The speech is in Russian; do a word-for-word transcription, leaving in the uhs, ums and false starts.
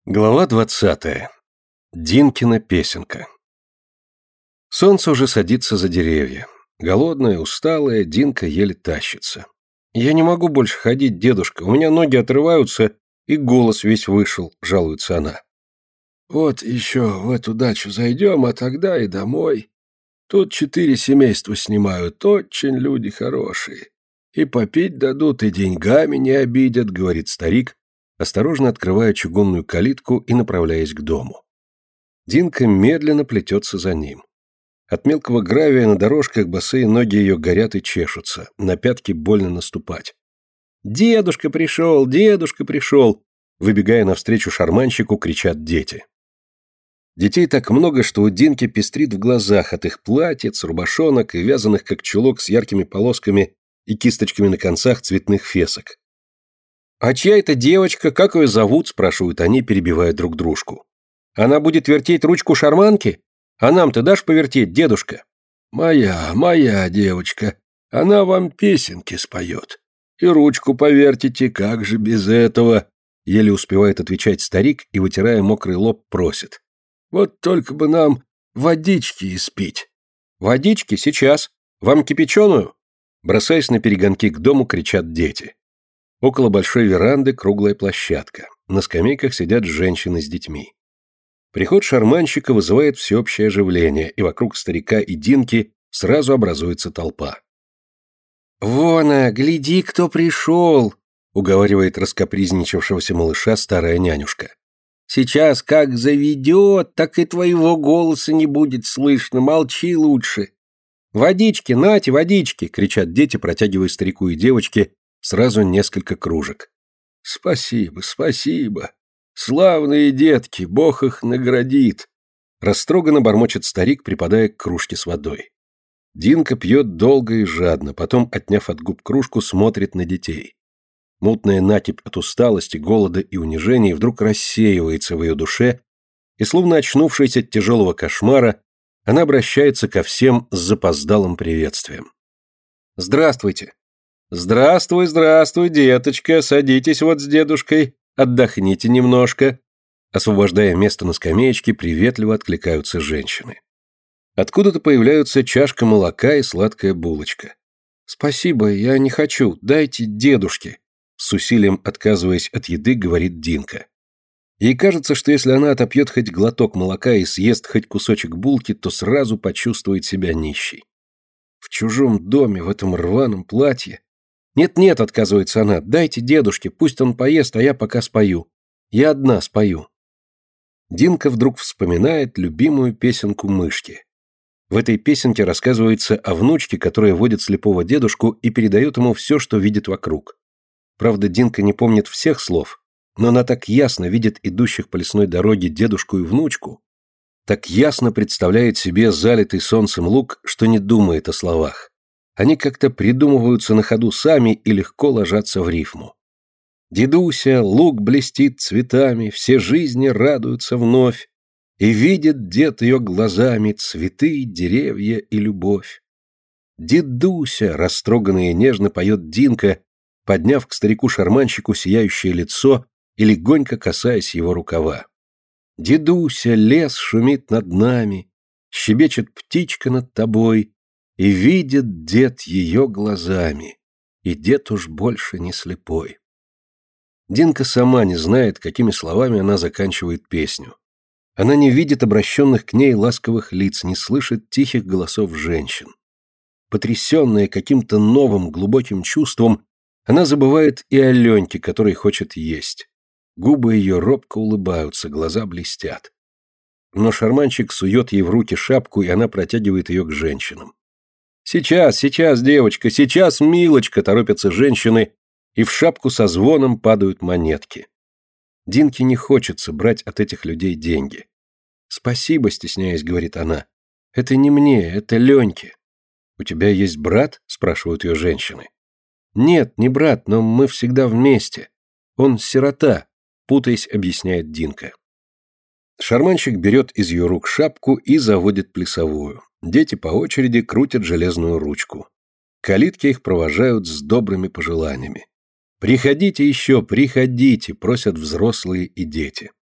Глава двадцатая. Динкина песенка. Солнце уже садится за деревья. Голодная, усталая, Динка еле тащится. «Я не могу больше ходить, дедушка, у меня ноги отрываются, и голос весь вышел», — жалуется она. «Вот еще в эту дачу зайдем, а тогда и домой. Тут четыре семейства снимают, очень люди хорошие. И попить дадут, и деньгами не обидят», — говорит старик, осторожно открывая чугунную калитку и направляясь к дому. Динка медленно плетется за ним. От мелкого гравия на дорожках босые ноги ее горят и чешутся, на пятки больно наступать. «Дедушка пришел! Дедушка пришел!» Выбегая навстречу шарманщику, кричат дети. Детей так много, что у Динки пестрит в глазах от их платьиц, рубашонок и вязаных как чулок с яркими полосками и кисточками на концах цветных фесок. «А чья это девочка? Как ее зовут?» – спрашивают они, перебивая друг дружку. «Она будет вертеть ручку шарманки? А нам ты дашь повертеть, дедушка?» «Моя, моя девочка. Она вам песенки споет. И ручку повертите, как же без этого?» Еле успевает отвечать старик и, вытирая мокрый лоб, просит. «Вот только бы нам водички испить». «Водички? Сейчас. Вам кипяченую?» Бросаясь на перегонки к дому, кричат дети. Около большой веранды круглая площадка. На скамейках сидят женщины с детьми. Приход шарманщика вызывает всеобщее оживление, и вокруг старика и Динки сразу образуется толпа. «Вон, а, гляди, кто пришел!» — уговаривает раскапризничавшегося малыша старая нянюшка. «Сейчас как заведет, так и твоего голоса не будет слышно, молчи лучше!» «Водички, нате, водички!» — кричат дети, протягивая старику и девочке сразу несколько кружек. «Спасибо, спасибо. Славные детки, Бог их наградит!» Растроганно бормочет старик, припадая к кружке с водой. Динка пьет долго и жадно, потом, отняв от губ кружку, смотрит на детей. Мутная натипь от усталости, голода и унижений вдруг рассеивается в ее душе, и, словно очнувшись от тяжелого кошмара, она обращается ко всем с запоздалым приветствием. «Здравствуйте!» «Здравствуй, здравствуй, деточка, садитесь вот с дедушкой, отдохните немножко». Освобождая место на скамеечке, приветливо откликаются женщины. Откуда-то появляются чашка молока и сладкая булочка. «Спасибо, я не хочу, дайте дедушке», с усилием отказываясь от еды, говорит Динка. Ей кажется, что если она отопьет хоть глоток молока и съест хоть кусочек булки, то сразу почувствует себя нищей. В чужом доме, в этом рваном платье. «Нет-нет», — отказывается она, — «дайте дедушке, пусть он поест, а я пока спою. Я одна спою». Динка вдруг вспоминает любимую песенку мышки. В этой песенке рассказывается о внучке, которая водит слепого дедушку и передает ему все, что видит вокруг. Правда, Динка не помнит всех слов, но она так ясно видит идущих по лесной дороге дедушку и внучку, так ясно представляет себе залитый солнцем луг, что не думает о словах. Они как-то придумываются на ходу сами и легко ложатся в рифму. «Дедуся, луг блестит цветами, все жизни радуются вновь, и видит дед ее глазами цветы, деревья и любовь». «Дедуся», — растроганно и нежно поет Динка, подняв к старику-шарманщику сияющее лицо и легонько касаясь его рукава. «Дедуся, лес шумит над нами, щебечет птичка над тобой, и видит дед ее глазами, и дед уж больше не слепой». Динка сама не знает, какими словами она заканчивает песню. Она не видит обращенных к ней ласковых лиц, не слышит тихих голосов женщин. Потрясенная каким-то новым глубоким чувством, она забывает и о Леньке, который хочет есть. Губы ее робко улыбаются, глаза блестят. Но шарманщик сует ей в руки шапку, и она протягивает ее к женщинам. «Сейчас, сейчас, девочка, сейчас, милочка!» торопятся женщины, и в шапку со звоном падают монетки. Динке не хочется брать от этих людей деньги. «Спасибо», стесняясь, говорит она. «Это не мне, это Леньке». «У тебя есть брат?» спрашивают ее женщины. «Нет, не брат, но мы всегда вместе. Он сирота», путаясь, объясняет Динка. Шарманщик берет из ее рук шапку и заводит плясовую. Дети по очереди крутят железную ручку. Калитки их провожают с добрыми пожеланиями. «Приходите еще, приходите», просят взрослые и дети.